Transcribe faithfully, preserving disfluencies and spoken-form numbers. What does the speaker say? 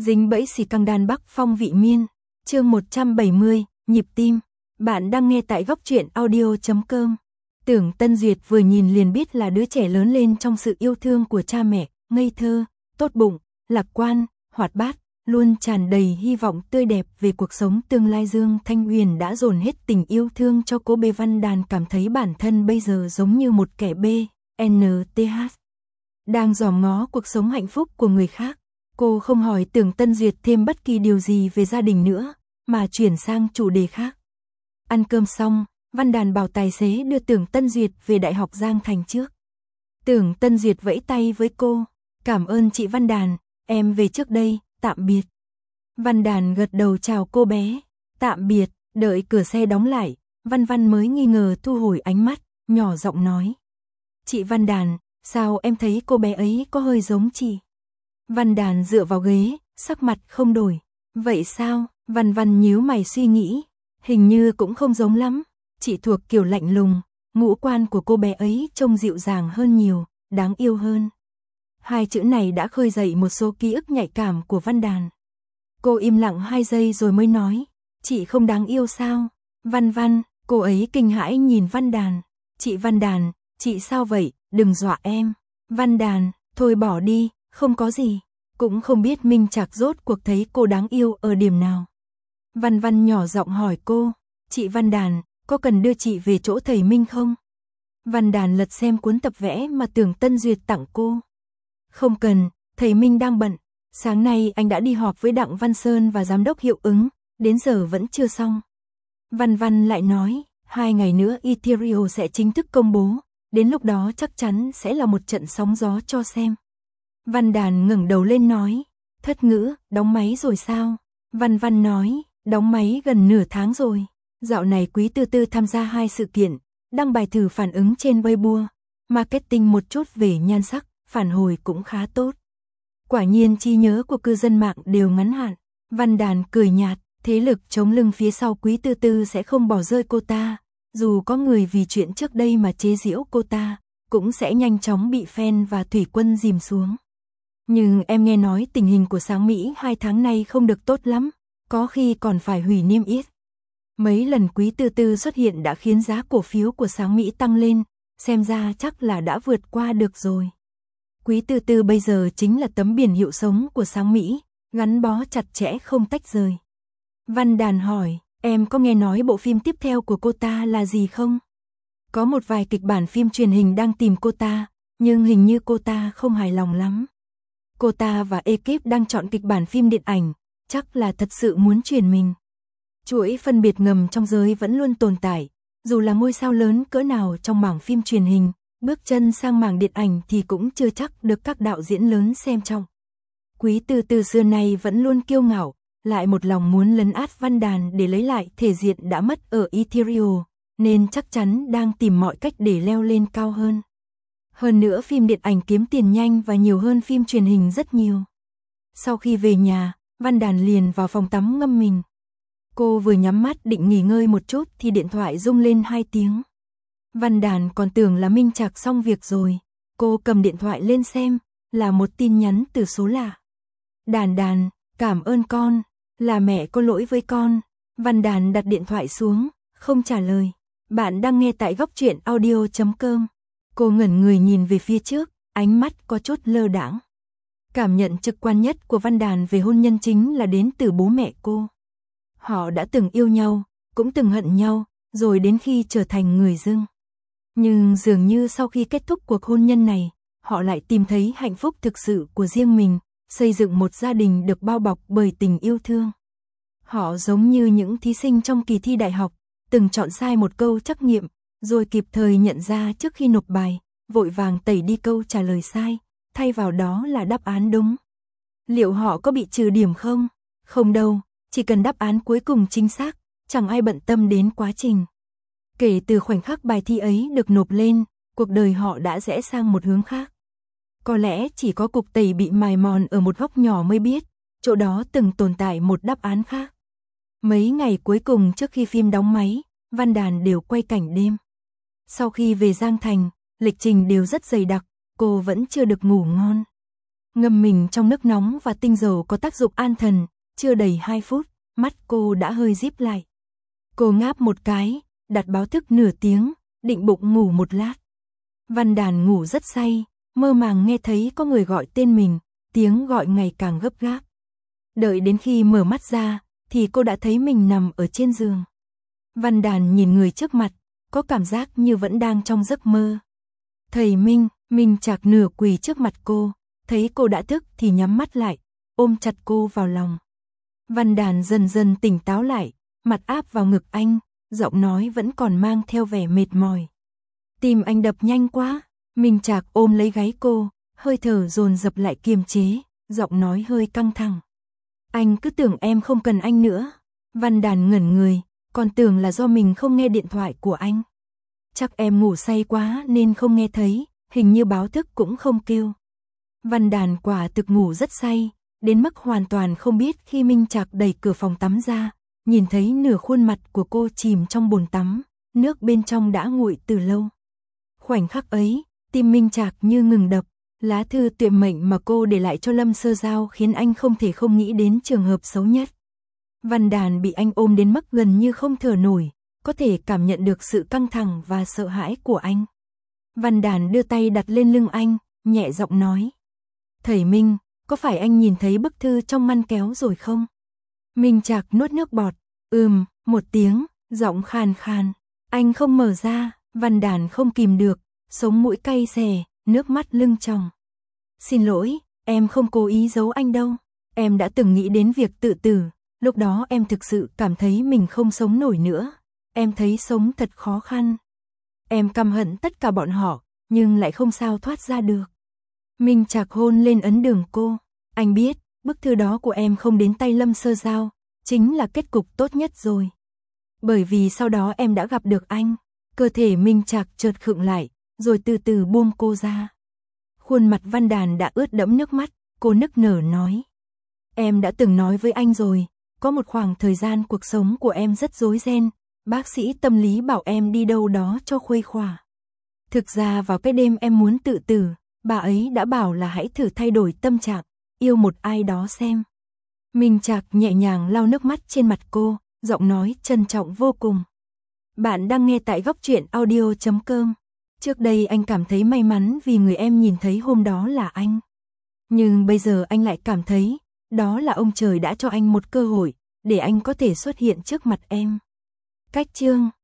Dính bẫy xì căng đan Bắc Phong vị miên. Chương một trăm bảy mươi, nhịp tim. Bạn đang nghe tại góc truyện audio chấm com. Tưởng Tân Duyệt vừa nhìn liền biết là đứa trẻ lớn lên trong sự yêu thương của cha mẹ, ngây thơ, tốt bụng, lạc quan, hoạt bát, luôn tràn đầy hy vọng tươi đẹp về cuộc sống tương lai. Dương Thanh Huyền đã dồn hết tình yêu thương cho cô bé Văn Đàn, cảm thấy bản thân bây giờ giống như một kẻ bê en tê hát đang dòm ngó cuộc sống hạnh phúc của người khác. Cô không hỏi Tưởng Tân Duyệt thêm bất kỳ điều gì về gia đình nữa, mà chuyển sang chủ đề khác. Ăn cơm xong, Văn Đàn bảo tài xế đưa Tưởng Tân Duyệt về Đại học Giang Thành trước. Tưởng Tân Duyệt vẫy tay với cô, cảm ơn chị Văn Đàn, em về trước đây, tạm biệt. Văn Đàn gật đầu chào cô bé, tạm biệt, đợi cửa xe đóng lại, Văn Văn mới nghi ngờ thu hồi ánh mắt, nhỏ giọng nói. Chị Văn Đàn, sao em thấy cô bé ấy có hơi giống chị? Văn Đàn dựa vào ghế, sắc mặt không đổi. Vậy sao? Văn Văn nhíu mày suy nghĩ. Hình như cũng không giống lắm. Chị thuộc kiểu lạnh lùng, ngũ quan của cô bé ấy trông dịu dàng hơn nhiều, đáng yêu hơn. Hai chữ này đã khơi dậy một số ký ức nhạy cảm của Văn Đàn. Cô im lặng hai giây rồi mới nói. Chị không đáng yêu sao? Văn Văn, cô ấy kinh hãi nhìn Văn Đàn. Chị Văn Đàn, chị sao vậy? Đừng dọa em. Văn Đàn, thôi bỏ đi. Không có gì, cũng không biết Minh Trạc rốt cuộc thấy cô đáng yêu ở điểm nào. Văn Văn nhỏ giọng hỏi cô, chị Văn Đàn, có cần đưa chị về chỗ thầy Minh không? Văn Đàn lật xem cuốn tập vẽ mà Tưởng Tân Duyệt tặng cô. Không cần, thầy Minh đang bận, sáng nay anh đã đi họp với Đặng Văn Sơn và giám đốc hiệu ứng, đến giờ vẫn chưa xong. Văn Văn lại nói, hai ngày nữa Ethereal sẽ chính thức công bố, đến lúc đó chắc chắn sẽ là một trận sóng gió cho xem. Văn Đàn ngẩng đầu lên nói, thất ngữ, đóng máy rồi sao? Văn Văn nói, đóng máy gần nửa tháng rồi. Dạo này Quý Tư Tư tham gia hai sự kiện, đăng bài thử phản ứng trên Weibo, marketing một chút về nhan sắc, phản hồi cũng khá tốt. Quả nhiên trí nhớ của cư dân mạng đều ngắn hạn. Văn Đàn cười nhạt, thế lực chống lưng phía sau Quý Tư Tư sẽ không bỏ rơi cô ta, dù có người vì chuyện trước đây mà chế giễu cô ta, cũng sẽ nhanh chóng bị fan và thủy quân dìm xuống. Nhưng em nghe nói tình hình của Sáng Mỹ hai tháng nay không được tốt lắm, có khi còn phải hủy niêm yết. Mấy lần Quý Tư Tư xuất hiện đã khiến giá cổ phiếu của Sáng Mỹ tăng lên, xem ra chắc là đã vượt qua được rồi. Quý Tư Tư bây giờ chính là tấm biển hiệu sống của Sáng Mỹ, gắn bó chặt chẽ không tách rời. Văn Đàn hỏi, em có nghe nói bộ phim tiếp theo của cô ta là gì không? Có một vài kịch bản phim truyền hình đang tìm cô ta, nhưng hình như cô ta không hài lòng lắm. Cô ta và ekip đang chọn kịch bản phim điện ảnh, chắc là thật sự muốn truyền mình. Chuỗi phân biệt ngầm trong giới vẫn luôn tồn tại, dù là ngôi sao lớn cỡ nào trong mảng phim truyền hình, bước chân sang mảng điện ảnh thì cũng chưa chắc được các đạo diễn lớn xem trọng. Quý Tư Tư xưa nay vẫn luôn kiêu ngạo, lại một lòng muốn lấn át Văn Đàn để lấy lại thể diện đã mất ở Ethereal, nên chắc chắn đang tìm mọi cách để leo lên cao hơn. Hơn nữa phim điện ảnh kiếm tiền nhanh và nhiều hơn phim truyền hình rất nhiều. Sau khi về nhà, Văn Đàn liền vào phòng tắm ngâm mình. Cô vừa nhắm mắt định nghỉ ngơi một chút thì điện thoại rung lên hai tiếng. Văn Đàn còn tưởng là Minh Trạc xong việc rồi. Cô cầm điện thoại lên xem, là một tin nhắn từ số lạ. Đàn Đàn, cảm ơn con, là mẹ có lỗi với con. Văn Đàn đặt điện thoại xuống, không trả lời. Bạn đang nghe tại góc truyện audio chấm com. Cô ngẩn người nhìn về phía trước, ánh mắt có chút lơ đãng. Cảm nhận trực quan nhất của Văn Đàn về hôn nhân chính là đến từ bố mẹ cô. Họ đã từng yêu nhau, cũng từng hận nhau, rồi đến khi trở thành người dưng. Nhưng dường như sau khi kết thúc cuộc hôn nhân này, họ lại tìm thấy hạnh phúc thực sự của riêng mình, xây dựng một gia đình được bao bọc bởi tình yêu thương. Họ giống như những thí sinh trong kỳ thi đại học, từng chọn sai một câu trắc nghiệm, rồi kịp thời nhận ra trước khi nộp bài, vội vàng tẩy đi câu trả lời sai, thay vào đó là đáp án đúng. Liệu họ có bị trừ điểm không? Không đâu, chỉ cần đáp án cuối cùng chính xác, chẳng ai bận tâm đến quá trình. Kể từ khoảnh khắc bài thi ấy được nộp lên, cuộc đời họ đã rẽ sang một hướng khác. Có lẽ chỉ có cục tẩy bị mài mòn ở một góc nhỏ mới biết, chỗ đó từng tồn tại một đáp án khác. Mấy ngày cuối cùng trước khi phim đóng máy, Văn Đàn đều quay cảnh đêm. Sau khi về Giang Thành, lịch trình đều rất dày đặc, cô vẫn chưa được ngủ ngon. Ngâm mình trong nước nóng và tinh dầu có tác dụng an thần, chưa đầy hai phút, mắt cô đã hơi díp lại. Cô ngáp một cái, đặt báo thức nửa tiếng, định bụng ngủ một lát. Văn Đàn ngủ rất say, mơ màng nghe thấy có người gọi tên mình, tiếng gọi ngày càng gấp gáp. Đợi đến khi mở mắt ra, thì cô đã thấy mình nằm ở trên giường. Văn Đàn nhìn người trước mặt, có cảm giác như vẫn đang trong giấc mơ. Thầy Minh, Minh Trạc nửa quỳ trước mặt cô, thấy cô đã thức thì nhắm mắt lại, ôm chặt cô vào lòng. Văn Đàn dần dần tỉnh táo lại, mặt áp vào ngực anh, giọng nói vẫn còn mang theo vẻ mệt mỏi. Tim anh đập nhanh quá, Minh Trạc ôm lấy gáy cô, hơi thở dồn dập lại kiềm chế, giọng nói hơi căng thẳng. Anh cứ tưởng em không cần anh nữa. Văn Đàn ngẩn người, còn tưởng là do mình không nghe điện thoại của anh. Chắc em ngủ say quá nên không nghe thấy, hình như báo thức cũng không kêu. Văn Đàn quả thực ngủ rất say, đến mức hoàn toàn không biết khi Minh Trạc đẩy cửa phòng tắm ra, nhìn thấy nửa khuôn mặt của cô chìm trong bồn tắm, nước bên trong đã nguội từ lâu. Khoảnh khắc ấy, tim Minh Trạc như ngừng đập, lá thư tuyệt mệnh mà cô để lại cho Lâm Sơ Giao khiến anh không thể không nghĩ đến trường hợp xấu nhất. Văn Đàn bị anh ôm đến mức gần như không thở nổi, có thể cảm nhận được sự căng thẳng và sợ hãi của anh. Văn Đàn đưa tay đặt lên lưng anh, nhẹ giọng nói. Thầy Minh, có phải anh nhìn thấy bức thư trong ngăn kéo rồi không? Minh Trạc nuốt nước bọt, ừm, một tiếng, giọng khàn khàn. Anh không mở ra, Văn Đàn không kìm được, sống mũi cay xè, nước mắt lưng tròng. Xin lỗi, em không cố ý giấu anh đâu. Em đã từng nghĩ đến việc tự tử, lúc đó em thực sự cảm thấy mình không sống nổi nữa. Em thấy sống thật khó khăn. Em căm hận tất cả bọn họ, nhưng lại không sao thoát ra được. Minh Trạc hôn lên ấn đường cô. Anh biết, bức thư đó của em không đến tay Lâm Sơ Giao, chính là kết cục tốt nhất rồi. Bởi vì sau đó em đã gặp được anh. Cơ thể Minh Trạc chợt khựng lại, rồi từ từ buông cô ra. Khuôn mặt Văn Đàn đã ướt đẫm nước mắt, cô nức nở nói. Em đã từng nói với anh rồi, có một khoảng thời gian cuộc sống của em rất rối ren, bác sĩ tâm lý bảo em đi đâu đó cho khuây khỏa. Thực ra vào cái đêm em muốn tự tử, bà ấy đã bảo là hãy thử thay đổi tâm trạng, yêu một ai đó xem. Minh Trạc nhẹ nhàng lau nước mắt trên mặt cô, giọng nói trân trọng vô cùng. Bạn đang nghe tại góc truyện audio chấm com. Trước đây anh cảm thấy may mắn vì người em nhìn thấy hôm đó là anh. Nhưng bây giờ anh lại cảm thấy, đó là ông trời đã cho anh một cơ hội, để anh có thể xuất hiện trước mặt em. Cách chương